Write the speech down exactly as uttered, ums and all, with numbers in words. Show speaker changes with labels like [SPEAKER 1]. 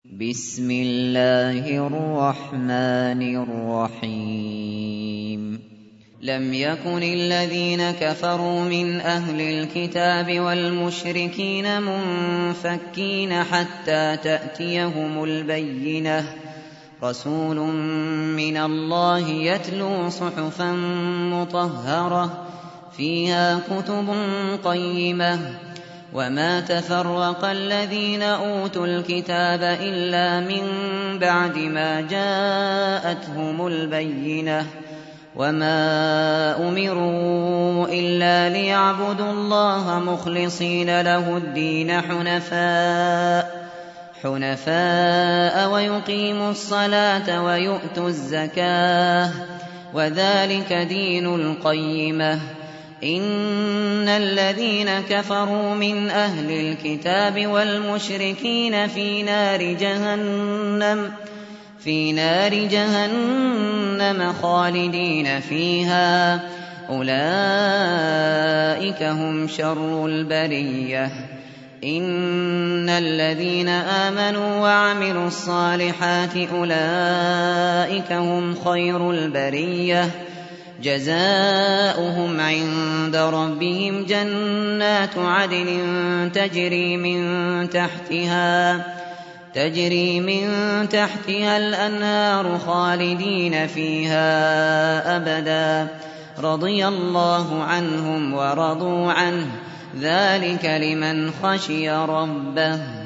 [SPEAKER 1] بسم الله الرحمن الرحيم لم يكن الذين كفروا من أهل الكتاب والمشركين منفكين حتى تأتيهم البينة رسول من الله يتلو صحفا مطهرة فيها كتب قيمة وما تفرق الذين أوتوا الكتاب إلا من بعد ما جاءتهم البينة وما أمروا إلا ليعبدوا الله مخلصين له الدين حنفاء حنفاء ويقيموا الصلاة ويؤتوا الزكاة وذلك دين القيمة إن الذين كفروا من أهل الكتاب والمشركين في نار جهنم في نار جهنم خالدين فيها أولئك هم شر البرية إن الذين آمنوا وعملوا الصالحات أولئك هم خير البرية جزاؤهم عند ربهم جنات عدن تجري من تحتها تجري من تحتها الأنهار خالدين فيها أبدا رضي الله عنهم ورضوا عنه ذلك لمن خشي ربه